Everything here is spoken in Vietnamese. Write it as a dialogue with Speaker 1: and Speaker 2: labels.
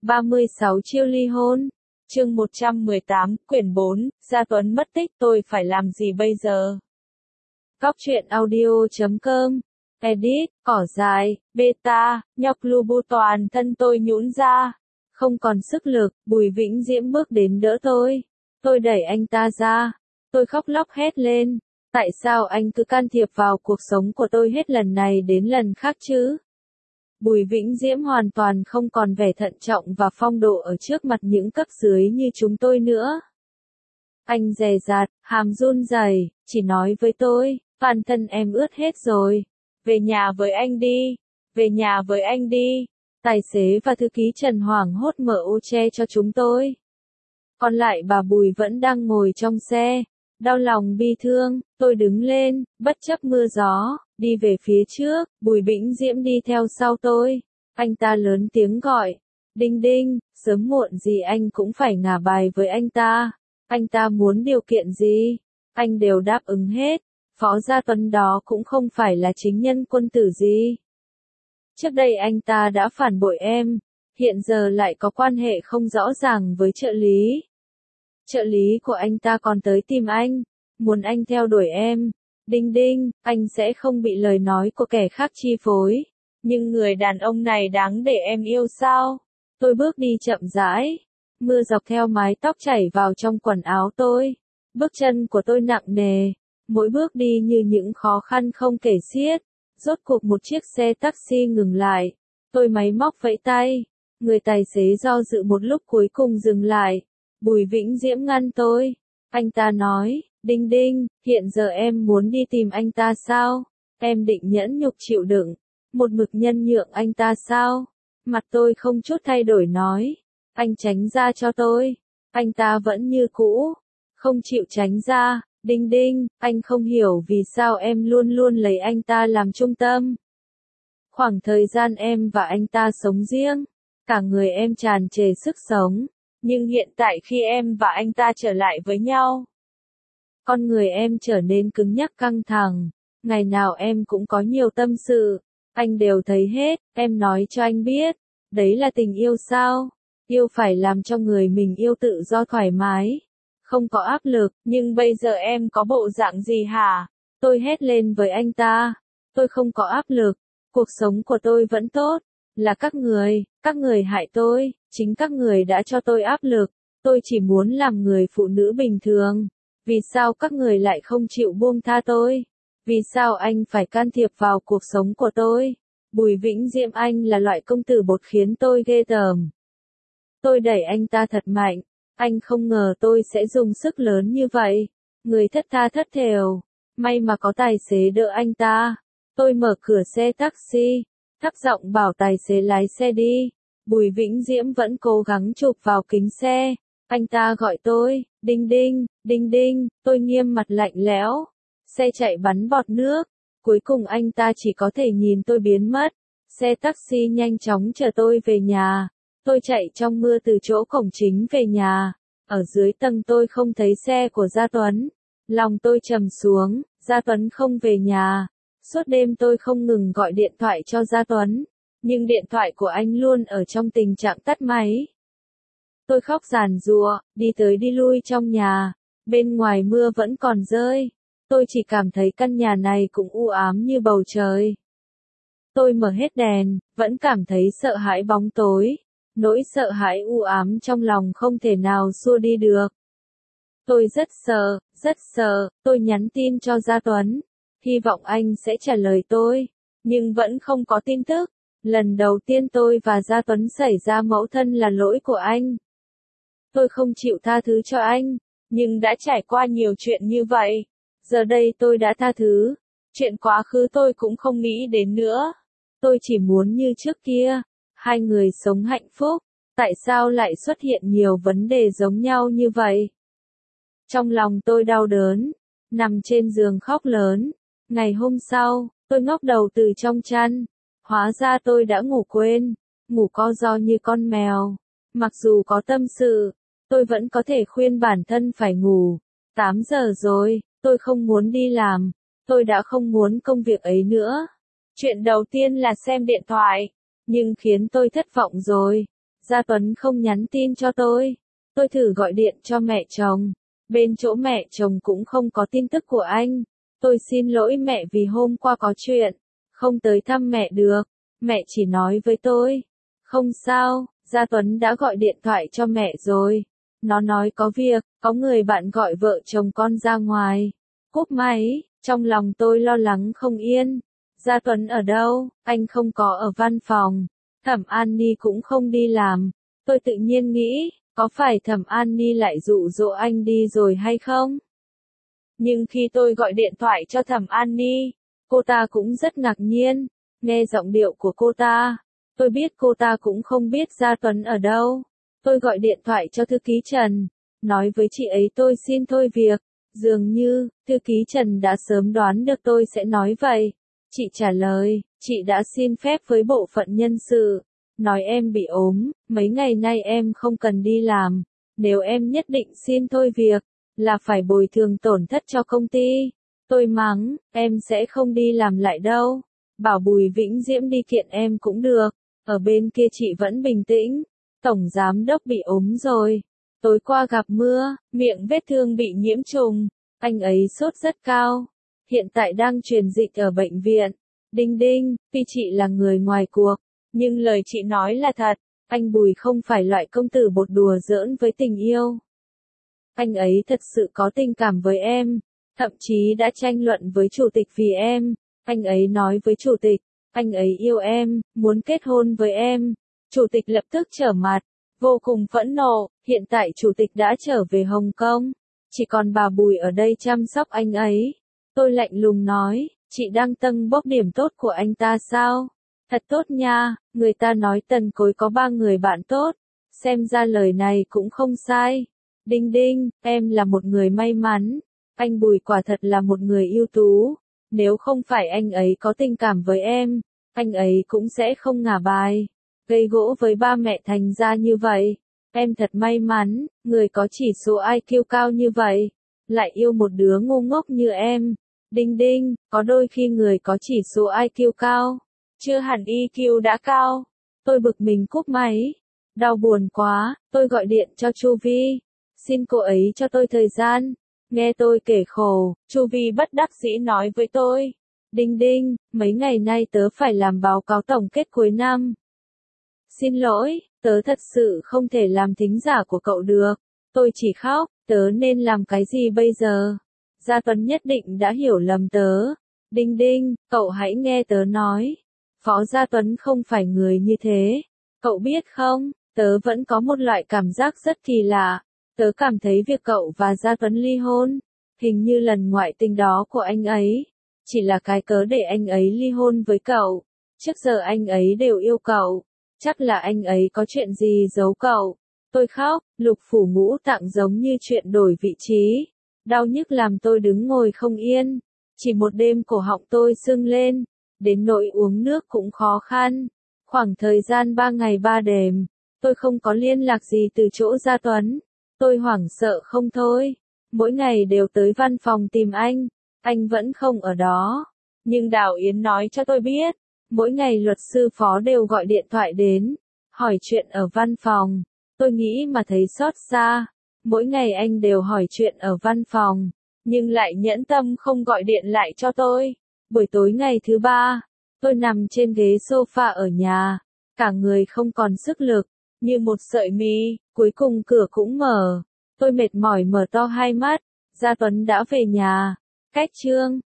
Speaker 1: 36 chiêu ly hôn. Chương 118, quyển 4, Gia Tuấn mất tích, tôi phải làm gì bây giờ? Góc truyện audio.com. Edit, cỏ dài, beta, nhóc lu bu toàn thân tôi nhũn ra. Không còn sức lực, Bùi Vĩnh Diễm bước đến đỡ tôi. Tôi đẩy anh ta ra. Tôi khóc lóc hét lên. Tại sao anh cứ can thiệp vào cuộc sống của tôi hết lần này đến lần khác chứ? Bùi Vĩnh Diễm hoàn toàn không còn vẻ thận trọng và phong độ ở trước mặt những cấp dưới như chúng tôi nữa. Anh dè dặt, hàm run rẩy, chỉ nói với tôi, toàn thân em ướt hết rồi. Về nhà với anh đi, về nhà với anh đi. Tài xế và thư ký Trần hoảng hốt mở ô che cho chúng tôi. Còn lại bà Bùi vẫn đang ngồi trong xe. Đau lòng bi thương, tôi đứng lên, bất chấp mưa gió, đi về phía trước, Bùi Vĩnh Diễm đi theo sau tôi. Anh ta lớn tiếng gọi, Đinh Đinh, sớm muộn gì anh cũng phải ngả bài với anh ta. Anh ta muốn điều kiện gì, anh đều đáp ứng hết. Phó Gia Tuấn đó cũng không phải là chính nhân quân tử gì. Trước đây anh ta đã phản bội em, hiện giờ lại có quan hệ không rõ ràng với trợ lý. Trợ lý của anh ta còn tới tìm anh, muốn anh theo đuổi em. Đinh Đinh, anh sẽ không bị lời nói của kẻ khác chi phối. Nhưng người đàn ông này đáng để em yêu sao? Tôi bước đi chậm rãi. Mưa dọc theo mái tóc chảy vào trong quần áo tôi. Bước chân của tôi nặng nề. Mỗi bước đi như những khó khăn không kể xiết. Rốt cuộc một chiếc xe taxi ngừng lại. Tôi máy móc vẫy tay. Người tài xế do dự một lúc cuối cùng dừng lại. Bùi Vĩnh Diễm ngăn tôi. Anh ta nói, Đinh Đinh, hiện giờ em muốn đi tìm anh ta sao? Em định nhẫn nhục chịu đựng, một mực nhân nhượng anh ta sao? Mặt tôi không chút thay đổi nói, anh tránh ra cho tôi. Anh ta vẫn như cũ, không chịu tránh ra. Đinh Đinh, anh không hiểu vì sao em luôn luôn lấy anh ta làm trung tâm. Khoảng thời gian em và anh ta sống riêng, cả người em tràn trề sức sống. Nhưng hiện tại khi em và anh ta trở lại với nhau, con người em trở nên cứng nhắc căng thẳng. Ngày nào em cũng có nhiều tâm sự. Anh đều thấy hết, em nói cho anh biết. Đấy là tình yêu sao? Yêu phải làm cho người mình yêu tự do thoải mái. Không có áp lực, nhưng bây giờ em có bộ dạng gì hả? Tôi hét lên với anh ta. Tôi không có áp lực. Cuộc sống của tôi vẫn tốt. Là các người hại tôi. Chính các người đã cho tôi áp lực. Tôi chỉ muốn làm người phụ nữ bình thường. Vì sao các người lại không chịu buông tha tôi? Vì sao anh phải can thiệp vào cuộc sống của tôi? Bùi Vĩnh Diễm, anh là loại công tử bột khiến tôi ghê tởm. Tôi đẩy anh ta thật mạnh. Anh không ngờ tôi sẽ dùng sức lớn như vậy. Người thất tha thất thểu. May mà có tài xế đỡ anh ta. Tôi mở cửa xe taxi. Thấp giọng bảo tài xế lái xe đi. Bùi Vĩnh Diễm vẫn cố gắng chụp vào kính xe. Anh ta gọi tôi, Đinh Đinh, Đinh Đinh, tôi nghiêm mặt lạnh lẽo. Xe chạy bắn bọt nước. Cuối cùng anh ta chỉ có thể nhìn tôi biến mất. Xe taxi nhanh chóng chở tôi về nhà. Tôi chạy trong mưa từ chỗ cổng chính về nhà. Ở dưới tầng tôi không thấy xe của Gia Tuấn. Lòng tôi trầm xuống, Gia Tuấn không về nhà. Suốt đêm tôi không ngừng gọi điện thoại cho Gia Tuấn. Nhưng điện thoại của anh luôn ở trong tình trạng tắt máy. Tôi khóc giàn giụa, đi tới đi lui trong nhà. Bên ngoài mưa vẫn còn rơi. Tôi chỉ cảm thấy căn nhà này cũng u ám như bầu trời. Tôi mở hết đèn, vẫn cảm thấy sợ hãi bóng tối. Nỗi sợ hãi u ám trong lòng không thể nào xua đi được. Tôi rất sợ, tôi nhắn tin cho Gia Tuấn. Hy vọng anh sẽ trả lời tôi. Nhưng vẫn không có tin tức. Lần đầu tiên tôi và Gia Tuấn xảy ra mâu thuẫn là lỗi của anh. Tôi không chịu tha thứ cho anh, nhưng đã trải qua nhiều chuyện như vậy. Giờ đây tôi đã tha thứ. Chuyện quá khứ tôi cũng không nghĩ đến nữa. Tôi chỉ muốn như trước kia. Hai người sống hạnh phúc. Tại sao lại xuất hiện nhiều vấn đề giống nhau như vậy? Trong lòng tôi đau đớn. Nằm trên giường khóc lớn. Ngày hôm sau, tôi ngóc đầu từ trong chăn. Hóa ra tôi đã ngủ quên. Ngủ co ro như con mèo. Mặc dù có tâm sự, tôi vẫn có thể khuyên bản thân phải ngủ. 8 giờ rồi, tôi không muốn đi làm. Tôi đã không muốn công việc ấy nữa. Chuyện đầu tiên là xem điện thoại. Nhưng khiến tôi thất vọng rồi. Gia Tuấn không nhắn tin cho tôi. Tôi thử gọi điện cho mẹ chồng. Bên chỗ mẹ chồng cũng không có tin tức của anh. Tôi xin lỗi mẹ vì hôm qua có chuyện. Không tới thăm mẹ được. Mẹ chỉ nói với tôi. Không sao, Gia Tuấn đã gọi điện thoại cho mẹ rồi. Nó nói có việc, có người bạn gọi vợ chồng con ra ngoài. Cúp máy, trong lòng tôi lo lắng không yên. Gia Tuấn ở đâu? Anh không có ở văn phòng. Thẩm An Ni cũng không đi làm. Tôi tự nhiên nghĩ, có phải Thẩm An Ni lại dụ dỗ anh đi rồi hay không? Nhưng khi tôi gọi điện thoại cho Thẩm An Ni, cô ta cũng rất ngạc nhiên. Nghe giọng điệu của cô ta, tôi biết cô ta cũng không biết Gia Tuấn ở đâu. Tôi gọi điện thoại cho thư ký Trần, nói với chị ấy tôi xin thôi việc. Dường như, thư ký Trần đã sớm đoán được tôi sẽ nói vậy. Chị trả lời, chị đã xin phép với bộ phận nhân sự. Nói em bị ốm, mấy ngày nay em không cần đi làm. Nếu em nhất định xin thôi việc, là phải bồi thường tổn thất cho công ty. Tôi mắng, em sẽ không đi làm lại đâu. Bảo Bùi Vĩnh Diễm đi kiện em cũng được. Ở bên kia chị vẫn bình tĩnh. Tổng giám đốc bị ốm rồi. Tối qua gặp mưa, miệng vết thương bị nhiễm trùng. Anh ấy sốt rất cao. Hiện tại đang truyền dịch ở bệnh viện. Đinh đinh, tuy chị là người ngoài cuộc, nhưng lời chị nói là thật. Anh Bùi không phải loại công tử bột đùa giỡn với tình yêu. Anh ấy thật sự có tình cảm với em. Thậm chí đã tranh luận với chủ tịch vì em. Anh ấy nói với chủ tịch, anh ấy yêu em, muốn kết hôn với em. Chủ tịch lập tức trở mặt, vô cùng phẫn nộ. Hiện tại chủ tịch đã trở về Hồng Kông. Chỉ còn bà Bùi ở đây chăm sóc anh ấy. Tôi lạnh lùng nói, chị đang tâng bốc điểm tốt của anh ta sao? Thật tốt nha, người ta nói Tần Cối có 3 người bạn tốt. Xem ra lời này cũng không sai. Đinh đinh, em là một người may mắn. Anh Bùi quả thật là một người ưu tú. Nếu không phải anh ấy có tình cảm với em, anh ấy cũng sẽ không ngả bài. Gây gỗ với ba mẹ thành ra như vậy. Em thật may mắn, người có chỉ số IQ cao như vậy. Lại yêu một đứa ngu ngốc như em. Đinh đinh, có đôi khi người có chỉ số IQ cao, chưa hẳn EQ đã cao. Tôi bực mình cúp máy. Đau buồn quá, tôi gọi điện cho Chu Vi. Xin cô ấy cho tôi thời gian. Nghe tôi kể khổ, Chu Vi bất đắc dĩ nói với tôi. Đinh đinh, mấy ngày nay tớ phải làm báo cáo tổng kết cuối năm. Xin lỗi, tớ thật sự không thể làm thính giả của cậu được. Tôi chỉ khóc, tớ nên làm cái gì bây giờ? Gia Tuấn nhất định đã hiểu lầm tớ. Đinh đinh, cậu hãy nghe tớ nói. Phó Gia Tuấn không phải người như thế. Cậu biết không, tớ vẫn có một loại cảm giác rất kỳ lạ. Tớ cảm thấy việc cậu và Gia Tuấn ly hôn, hình như lần ngoại tình đó của anh ấy, chỉ là cái cớ để anh ấy ly hôn với cậu. Trước giờ anh ấy đều yêu cậu. Chắc là anh ấy có chuyện gì giấu cậu. Tôi khóc, lục phủ ngũ tạng giống như chuyện đổi vị trí. Đau nhức làm tôi đứng ngồi không yên. Chỉ một đêm cổ họng tôi sưng lên. Đến nỗi uống nước cũng khó khăn. Khoảng thời gian 3 ngày 3 đêm, tôi không có liên lạc gì từ chỗ Gia Tuấn. Tôi hoảng sợ không thôi. Mỗi ngày đều tới văn phòng tìm anh vẫn không ở đó. Nhưng Đào Yến nói cho tôi biết, mỗi ngày luật sư phó đều gọi điện thoại đến, hỏi chuyện ở văn phòng. Tôi nghĩ mà thấy xót xa. Mỗi ngày anh đều hỏi chuyện ở văn phòng, nhưng lại nhẫn tâm không gọi điện lại cho tôi. Buổi tối ngày thứ 3, tôi nằm trên ghế sofa ở nhà, cả người không còn sức lực, như một sợi mì. Cuối cùng cửa cũng mở. Tôi mệt mỏi mở to hai mắt. Gia Tuấn đã về nhà. Cách chương